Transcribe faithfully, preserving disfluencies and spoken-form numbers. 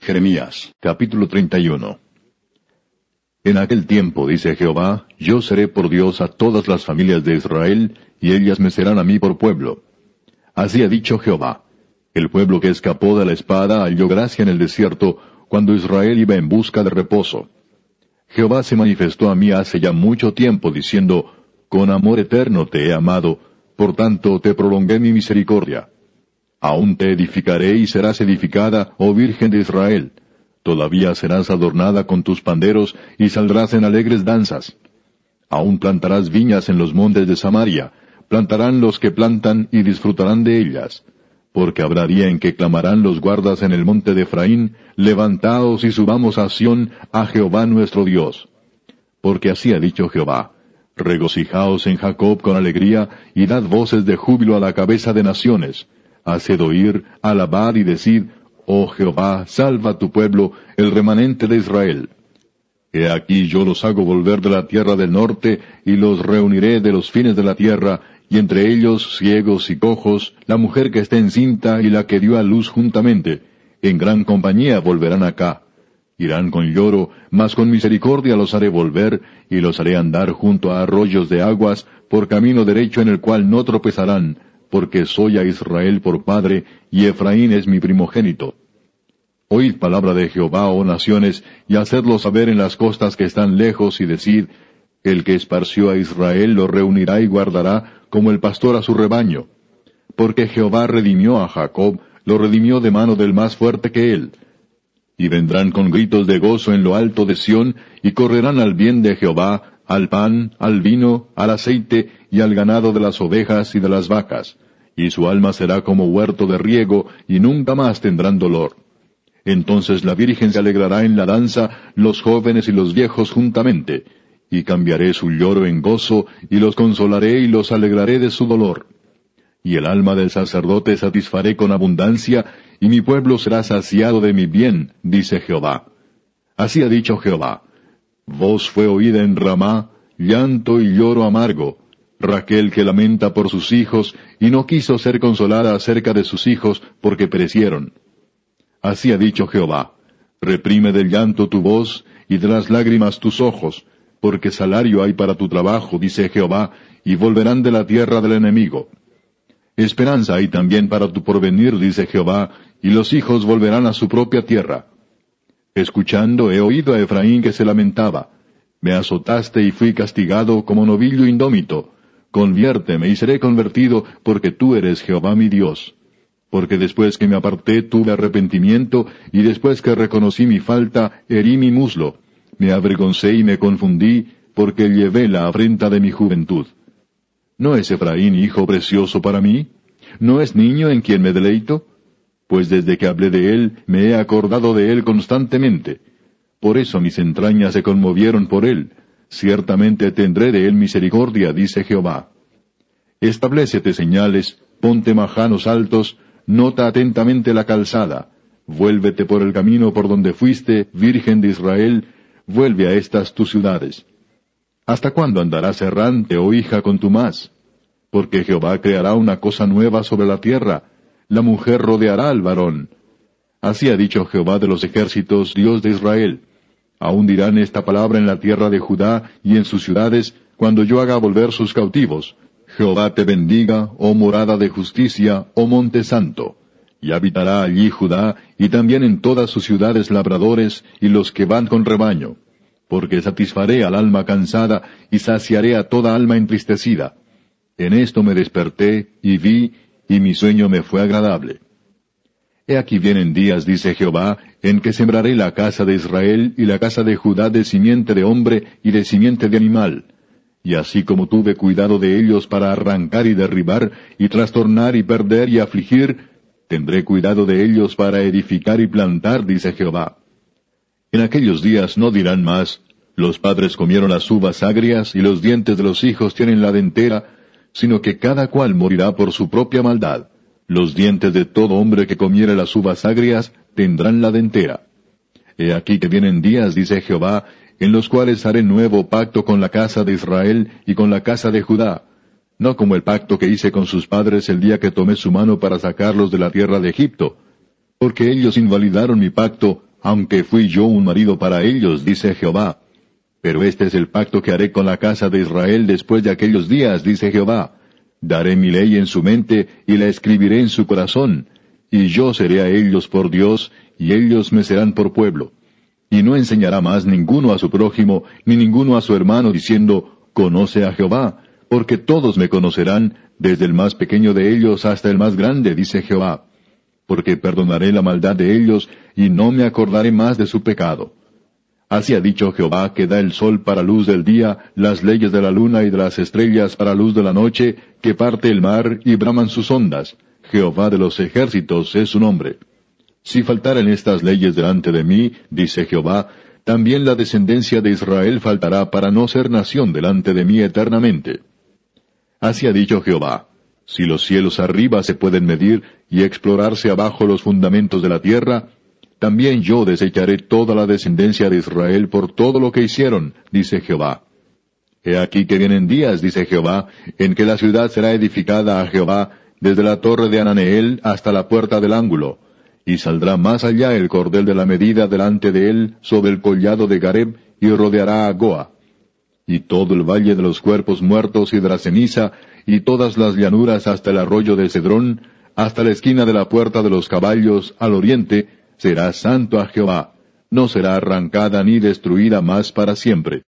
Jeremías, capítulo treinta y uno. En aquel tiempo, dice Jehová, yo seré por Dios a todas las familias de Israel, y ellas me serán a mí por pueblo. Así ha dicho Jehová. El pueblo que escapó de la espada halló gracia en el desierto, cuando Israel iba en busca de reposo. Jehová se manifestó a mí hace ya mucho tiempo, diciendo, con amor eterno te he amado, por tanto te prolongué mi misericordia. Aún te edificaré y serás edificada, oh Virgen de Israel. Todavía serás adornada con tus panderos y saldrás en alegres danzas. Aún plantarás viñas en los montes de Samaria, plantarán los que plantan y disfrutarán de ellas. Porque habrá día en que clamarán los guardas en el monte de Efraín, levantaos y subamos a Sión, a Jehová nuestro Dios. Porque así ha dicho Jehová, regocijaos en Jacob con alegría, y dad voces de júbilo a la cabeza de naciones. Haced oír, alabad y decid, oh Jehová, salva a tu pueblo, el remanente de Israel. He aquí yo los hago volver de la tierra del norte, y los reuniré de los fines de la tierra, y entre ellos ciegos y cojos, la mujer que está encinta y la que dio a luz juntamente, en gran compañía volverán acá. Irán con lloro, mas con misericordia los haré volver, y los haré andar junto a arroyos de aguas, por camino derecho en el cual no tropezarán, porque soy a Israel por padre, y Efraín es mi primogénito. Oíd palabra de Jehová, oh naciones, y hacedlo saber en las costas que están lejos, y decid, el que esparció a Israel lo reunirá y guardará, como el pastor a su rebaño. Porque Jehová redimió a Jacob, lo redimió de mano del más fuerte que él. Y vendrán con gritos de gozo en lo alto de Sión, y correrán al bien de Jehová, al pan, al vino, al aceite, y al ganado de las ovejas y de las vacas. Y su alma será como huerto de riego, y nunca más tendrán dolor. Entonces la Virgen se alegrará en la danza, los jóvenes y los viejos juntamente. Y cambiaré su lloro en gozo, y los consolaré y los alegraré de su dolor. Y el alma del sacerdote satisfaré con abundancia, y mi pueblo será saciado de mi bien, dice Jehová. Así ha dicho Jehová. Voz fue oída en Ramá, llanto y lloro amargo. Raquel que lamenta por sus hijos, y no quiso ser consolada acerca de sus hijos, porque perecieron. Así ha dicho Jehová. Reprime del llanto tu voz, y de las lágrimas tus ojos, porque salario hay para tu trabajo, dice Jehová, y volverán de la tierra del enemigo. Esperanza hay también para tu porvenir, dice Jehová, y los hijos volverán a su propia tierra. Escuchando he oído a Efraín que se lamentaba. Me azotaste y fui castigado como novillo indómito. Conviérteme y seré convertido, porque tú eres Jehová mi Dios. Porque después que me aparté tuve arrepentimiento, y después que reconocí mi falta, herí mi muslo. Me avergoncé y me confundí, porque llevé la afrenta de mi juventud. ¿No es Efraín hijo precioso para mí? ¿No es niño en quien me deleito? Pues desde que hablé de él, me he acordado de él constantemente. Por eso mis entrañas se conmovieron por él. Ciertamente tendré de él misericordia, dice Jehová. Establécete señales, ponte majanos altos, nota atentamente la calzada. Vuélvete por el camino por donde fuiste, Virgen de Israel, vuelve a estas tus ciudades. ¿Hasta cuándo andarás errante, oh hija contumaz? Porque Jehová creará una cosa nueva sobre la tierra, la mujer rodeará al varón. Así ha dicho Jehová de los ejércitos, Dios de Israel. Aún dirán esta palabra en la tierra de Judá y en sus ciudades, cuando yo haga volver sus cautivos. Jehová te bendiga, oh morada de justicia, oh monte santo. Y habitará allí Judá, y también en todas sus ciudades labradores, y los que van con rebaño. Porque satisfaré al alma cansada, y saciaré a toda alma entristecida. En esto me desperté, y vi, y mi sueño me fue agradable. He aquí vienen días, dice Jehová, en que sembraré la casa de Israel y la casa de Judá de simiente de hombre y de simiente de animal. Y así como tuve cuidado de ellos para arrancar y derribar, y trastornar y perder y afligir, tendré cuidado de ellos para edificar y plantar, dice Jehová. En aquellos días no dirán más, los padres comieron las uvas agrias y los dientes de los hijos tienen la dentera, sino que cada cual morirá por su propia maldad. Los dientes de todo hombre que comiere las uvas agrias tendrán la dentera. He aquí que vienen días, dice Jehová, en los cuales haré nuevo pacto con la casa de Israel y con la casa de Judá, no como el pacto que hice con sus padres el día que tomé su mano para sacarlos de la tierra de Egipto, porque ellos invalidaron mi pacto, aunque fui yo un marido para ellos, dice Jehová. Pero este es el pacto que haré con la casa de Israel después de aquellos días, dice Jehová. Daré mi ley en su mente y la escribiré en su corazón, y yo seré a ellos por Dios, y ellos me serán por pueblo. Y no enseñará más ninguno a su prójimo, ni ninguno a su hermano, diciendo, conoce a Jehová, porque todos me conocerán, desde el más pequeño de ellos hasta el más grande, dice Jehová. Porque perdonaré la maldad de ellos, y no me acordaré más de su pecado. Así ha dicho Jehová, que da el sol para luz del día, las leyes de la luna y de las estrellas para luz de la noche, que parte el mar y braman sus ondas. Jehová de los ejércitos es su nombre. Si faltaren estas leyes delante de mí, dice Jehová, también la descendencia de Israel faltará para no ser nación delante de mí eternamente. Así ha dicho Jehová, si los cielos arriba se pueden medir y explorarse abajo los fundamentos de la tierra, también yo desecharé toda la descendencia de Israel por todo lo que hicieron, dice Jehová. He aquí que vienen días, dice Jehová, en que la ciudad será edificada a Jehová, desde la torre de Ananeel hasta la puerta del ángulo, y saldrá más allá el cordel de la medida delante de él sobre el collado de Gareb, y rodeará a Goa. Y todo el valle de los cuerpos muertos y de la ceniza, y todas las llanuras hasta el arroyo de Cedrón, hasta la esquina de la puerta de los caballos, al oriente, será santo a Jehová, no será arrancada ni destruida más para siempre.